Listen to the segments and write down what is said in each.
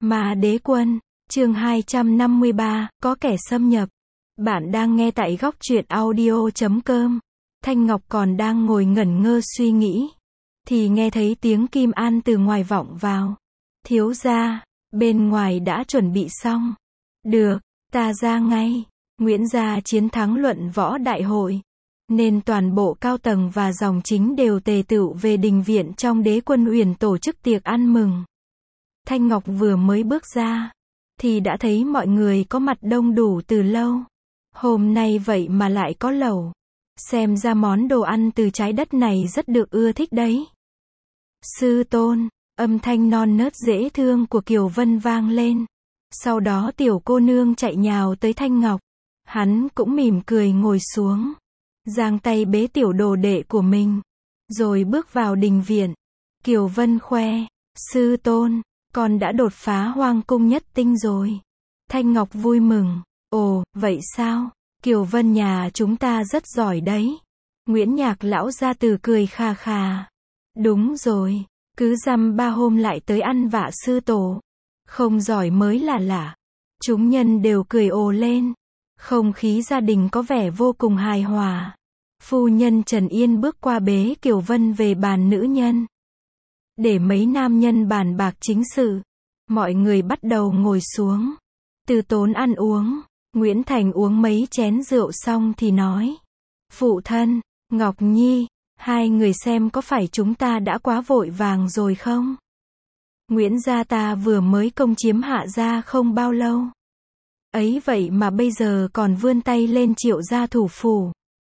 Ma Đế Quân, chương 253, có kẻ xâm nhập. Bạn đang nghe tại góc truyện audio.com. Thanh Ngọc còn đang ngồi ngẩn ngơ suy nghĩ, thì nghe thấy tiếng Kim An từ ngoài vọng vào. Thiếu gia, bên ngoài đã chuẩn bị xong. Được, ta ra ngay. Nguyễn gia chiến thắng luận võ đại hội, nên toàn bộ cao tầng và dòng chính đều tề tựu về đình viện trong Đế Quân Uyển tổ chức tiệc ăn mừng. Thanh Ngọc vừa mới bước ra, thì đã thấy mọi người có mặt đông đủ từ lâu. Hôm nay vậy mà lại có lẩu. Xem ra món đồ ăn từ trái đất này rất được ưa thích đấy. Sư tôn, âm thanh non nớt dễ thương của Kiều Vân vang lên. Sau đó tiểu cô nương chạy nhào tới Thanh Ngọc. Hắn cũng mỉm cười ngồi xuống, giang tay bế tiểu đồ đệ của mình, rồi bước vào đình viện. Kiều Vân khoe, sư tôn, con đã đột phá Hoang Cung nhất tinh rồi. Thanh Ngọc vui mừng, ồ, vậy sao? Kiều Vân nhà chúng ta rất giỏi đấy. Nguyễn Nhạc lão gia tử cười khà khà. Đúng rồi, cứ dăm ba hôm lại tới ăn vạ sư tổ. Không giỏi mới là lạ. Chúng nhân đều cười ồ lên. Không khí gia đình có vẻ vô cùng hài hòa. Phu nhân Trần Yên bước qua bế Kiều Vân về bàn nữ nhân, để mấy nam nhân bàn bạc chính sự. Mọi người bắt đầu ngồi xuống, từ tốn ăn uống. Nguyễn Thành uống mấy chén rượu xong thì nói, phụ thân, Ngọc Nhi, hai người xem có phải chúng ta đã quá vội vàng rồi không? Nguyễn gia ta vừa mới công chiếm Hạ gia không bao lâu. Ấy vậy mà bây giờ còn vươn tay lên Triệu gia thủ phủ.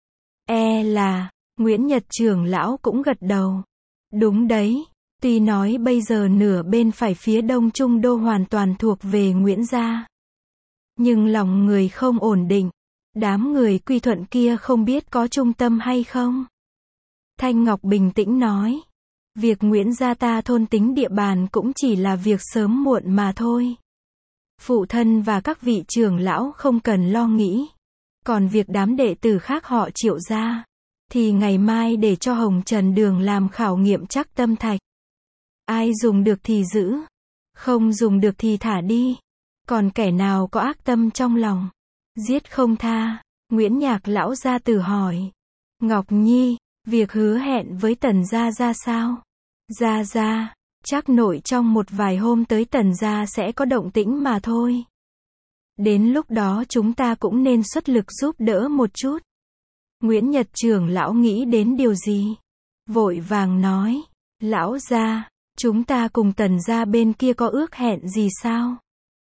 Nguyễn Nhật trưởng lão cũng gật đầu. Đúng đấy, tuy nói bây giờ nửa bên phải phía đông Trung Đô hoàn toàn thuộc về Nguyễn gia, nhưng lòng người không ổn định. Đám người quy thuận kia không biết có trung tâm hay không? Thanh Ngọc bình tĩnh nói, việc Nguyễn gia ta thôn tính địa bàn cũng chỉ là việc sớm muộn mà thôi. Phụ thân và các vị trưởng lão không cần lo nghĩ. Còn việc đám đệ tử khác họ Triệu gia, thì ngày mai để cho Hồng Trần Đường làm khảo nghiệm trắc tâm thạch. Ai dùng được thì giữ, không dùng được thì thả đi. Còn kẻ nào có ác tâm trong lòng, giết không tha. Nguyễn Nhạc lão gia tử hỏi, Ngọc Nhi, việc hứa hẹn với Tần gia ra sao? Gia, chắc nội trong một vài hôm tới Tần gia sẽ có động tĩnh mà thôi. Đến lúc đó chúng ta cũng nên xuất lực giúp đỡ một chút. Nguyễn Nhật trưởng lão nghĩ đến điều gì? Vội vàng nói, lão gia, chúng ta cùng Tần gia bên kia có ước hẹn gì sao?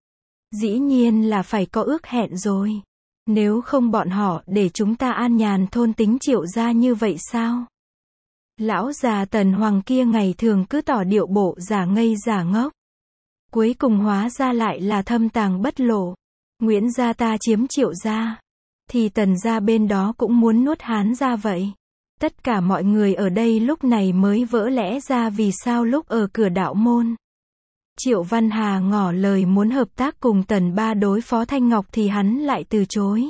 Dĩ nhiên là phải có ước hẹn rồi. Nếu không bọn họ để chúng ta an nhàn thôn tính Triệu gia như vậy sao? Lão già Tần Hoàng kia ngày thường cứ tỏ điệu bộ giả ngây giả ngốc, cuối cùng hóa ra lại là thâm tàng bất lộ. Nguyễn gia ta chiếm Triệu gia, thì Tần gia bên đó cũng muốn nuốt Hán gia vậy. Tất cả mọi người ở đây lúc này mới vỡ lẽ ra vì sao lúc ở cửa đạo môn, Triệu Văn Hà ngỏ lời muốn hợp tác cùng Tần ba đối phó Thanh Ngọc thì hắn lại từ chối.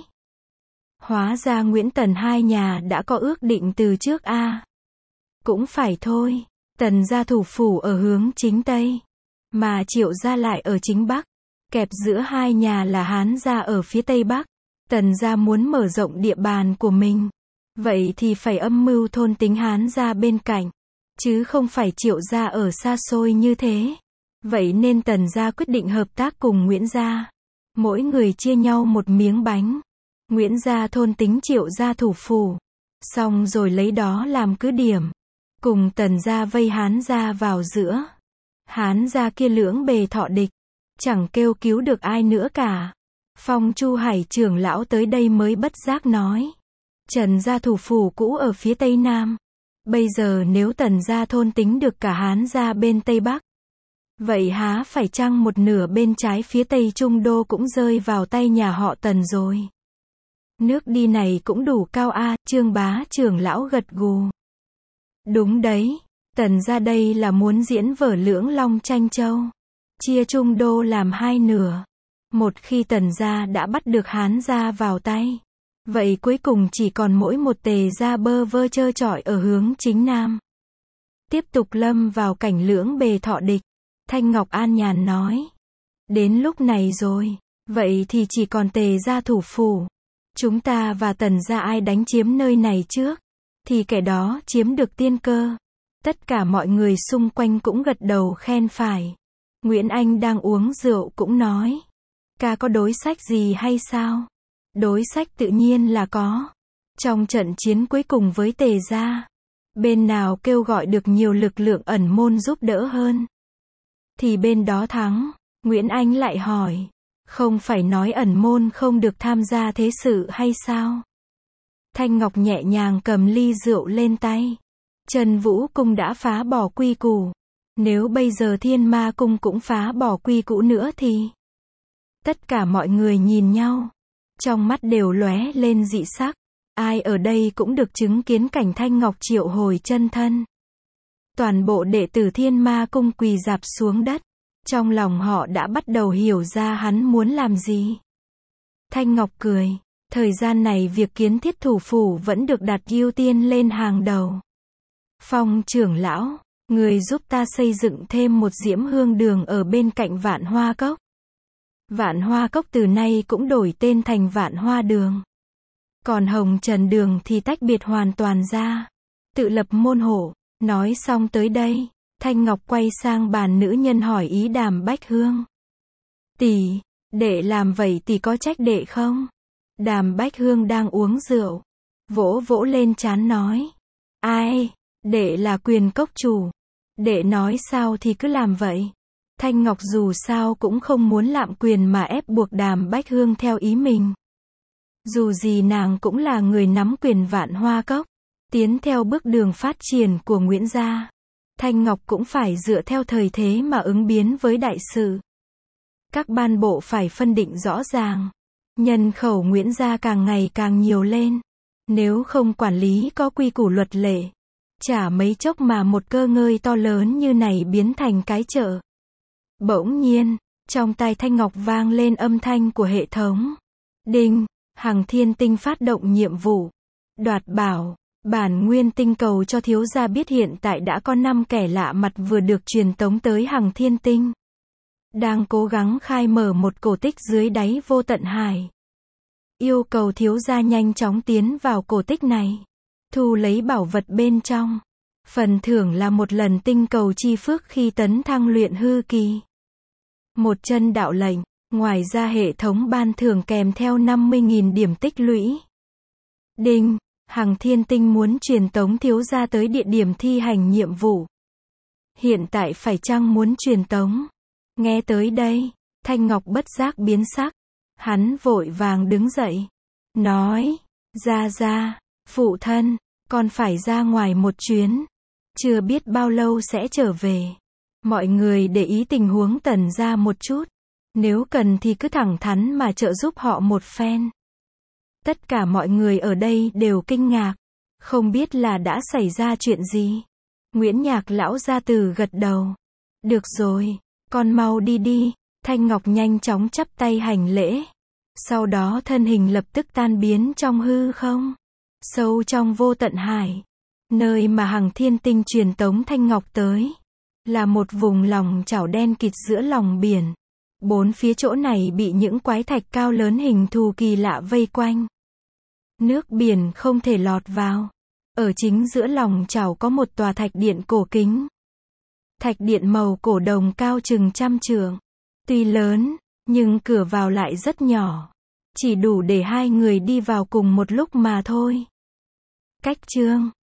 Hóa ra Nguyễn Tần hai nhà đã có ước định từ trước a. Cũng phải thôi, Tần gia thủ phủ ở hướng chính Tây, mà Triệu gia lại ở chính Bắc. Kẹp giữa hai nhà là Hán gia ở phía Tây Bắc. Tần gia muốn mở rộng địa bàn của mình, vậy thì phải âm mưu thôn tính Hán gia bên cạnh, chứ không phải Triệu gia ở xa xôi như thế. Vậy nên Tần gia quyết định hợp tác cùng Nguyễn gia, mỗi người chia nhau một miếng bánh. Nguyễn gia thôn tính Triệu gia thủ phủ, xong rồi lấy đó làm cứ điểm, cùng Tần gia vây Hán gia vào giữa. Hán gia kia lưỡng bề thọ địch, chẳng kêu cứu được ai nữa cả. Phong Chu Hải trưởng lão tới đây mới bất giác nói, Trần gia thủ phủ cũ ở phía Tây Nam. Bây giờ nếu Tần gia thôn tính được cả Hán gia bên Tây Bắc, vậy há phải chăng một nửa bên trái phía Tây Trung Đô cũng rơi vào tay nhà họ Tần rồi? Nước đi này cũng đủ cao a. Trương Bá trưởng lão gật gù. Đúng đấy, Tần gia đây là muốn diễn vở Lưỡng Long tranh châu, chia Trung Đô làm hai nửa. Một khi Tần gia đã bắt được Hán gia vào tay, vậy cuối cùng chỉ còn mỗi một Tề gia bơ vơ trơ trọi ở hướng chính Nam. Tiếp tục lâm vào cảnh lưỡng bề thọ địch. Thanh Ngọc an nhàn nói, Đến lúc này rồi, vậy thì chỉ còn Tề gia thủ phủ. Chúng ta và Tần gia ai đánh chiếm nơi này trước, thì kẻ đó chiếm được tiên cơ. Tất cả mọi người xung quanh cũng gật đầu khen phải. Nguyễn Anh đang uống rượu cũng nói. Ca có đối sách gì hay sao? Đối sách tự nhiên là có. Trong trận chiến cuối cùng với Tề gia, bên nào kêu gọi được nhiều lực lượng ẩn môn giúp đỡ hơn, thì bên đó thắng. Nguyễn Anh lại hỏi. Không phải nói ẩn môn không được tham gia thế sự hay sao? Thanh Ngọc nhẹ nhàng cầm ly rượu lên tay. Trần Vũ Cung đã phá bỏ quy củ. Nếu bây giờ Thiên Ma Cung cũng phá bỏ quy củ nữa thì... Tất cả mọi người nhìn nhau. Trong mắt đều lóe lên dị sắc. Ai ở đây cũng được chứng kiến cảnh Thanh Ngọc triệu hồi chân thân. Toàn bộ đệ tử Thiên Ma Cung quỳ rạp xuống đất. Trong lòng họ đã bắt đầu hiểu ra hắn muốn làm gì. Thanh Ngọc cười. Thời gian này việc kiến thiết thủ phủ vẫn được đặt ưu tiên lên hàng đầu. Phong trưởng lão, người giúp ta xây dựng thêm một Diễm Hương Đường ở bên cạnh Vạn Hoa Cốc. Vạn Hoa Cốc từ nay cũng đổi tên thành Vạn Hoa Đường. Còn Hồng Trần Đường thì tách biệt hoàn toàn ra. Tự lập môn hộ. Nói xong tới đây, Thanh Ngọc quay sang bàn nữ nhân hỏi ý Đàm Bách Hương. Tỷ, đệ làm vậy tỷ có trách đệ không? Đàm Bách Hương đang uống rượu. Vỗ vỗ lên trán nói. Ai, đệ là quyền cốc chủ. Đệ nói sao thì cứ làm vậy. Thanh Ngọc dù sao cũng không muốn lạm quyền mà ép buộc Đàm Bách Hương theo ý mình. Dù gì nàng cũng là người nắm quyền Vạn Hoa Cốc. Tiến theo bước đường phát triển của Nguyễn gia. Thanh Ngọc cũng phải dựa theo thời thế mà ứng biến với đại sự. Các ban bộ phải phân định rõ ràng. Nhân khẩu Nguyễn gia càng ngày càng nhiều lên. Nếu không quản lý có quy củ luật lệ, chả mấy chốc mà một cơ ngơi to lớn như này biến thành cái chợ. Bỗng nhiên, trong tai Thanh Ngọc vang lên âm thanh của hệ thống. Đinh, Hằng Thiên Tinh phát động nhiệm vụ. Đoạt bảo, bản nguyên tinh cầu cho thiếu gia biết hiện tại đã có 5 kẻ lạ mặt vừa được truyền tống tới Hằng Thiên Tinh. Đang cố gắng khai mở một cổ tích dưới đáy vô tận hải. Yêu cầu thiếu gia nhanh chóng tiến vào cổ tích này. Thu lấy bảo vật bên trong. Phần thưởng là một lần tinh cầu chi phước khi tấn thăng luyện hư kỳ. Một chân đạo lệnh. Ngoài ra hệ thống ban thưởng kèm theo 50.000 điểm tích lũy. Đinh, Hằng Thiên Tinh muốn truyền tống thiếu gia tới địa điểm thi hành nhiệm vụ. Hiện tại phải chăng muốn truyền tống? Nghe tới đây, Thanh Ngọc bất giác biến sắc. Hắn vội vàng đứng dậy. Nói, ra, phụ thân, con phải ra ngoài một chuyến. Chưa biết bao lâu sẽ trở về. Mọi người để ý tình huống Tần gia một chút. Nếu cần thì cứ thẳng thắn mà trợ giúp họ một phen. Tất cả mọi người ở đây đều kinh ngạc. Không biết là đã xảy ra chuyện gì. Nguyễn Nhạc lão gia tử gật đầu. Được rồi, con mau đi đi. Thanh Ngọc nhanh chóng chắp tay hành lễ. Sau đó thân hình lập tức tan biến trong hư không. Sâu trong vô tận hải. Nơi mà Hằng Thiên Tinh truyền tống Thanh Ngọc tới. Là một vùng lòng chảo đen kịt giữa lòng biển. Bốn phía chỗ này bị những quái thạch cao lớn hình thù kỳ lạ vây quanh. Nước biển không thể lọt vào. Ở chính giữa lòng chảo có một tòa thạch điện cổ kính. Thạch điện màu cổ đồng cao chừng 100 trượng. Tuy lớn, nhưng cửa vào lại rất nhỏ. Chỉ đủ để 2 người đi vào cùng một lúc mà thôi. Cách chương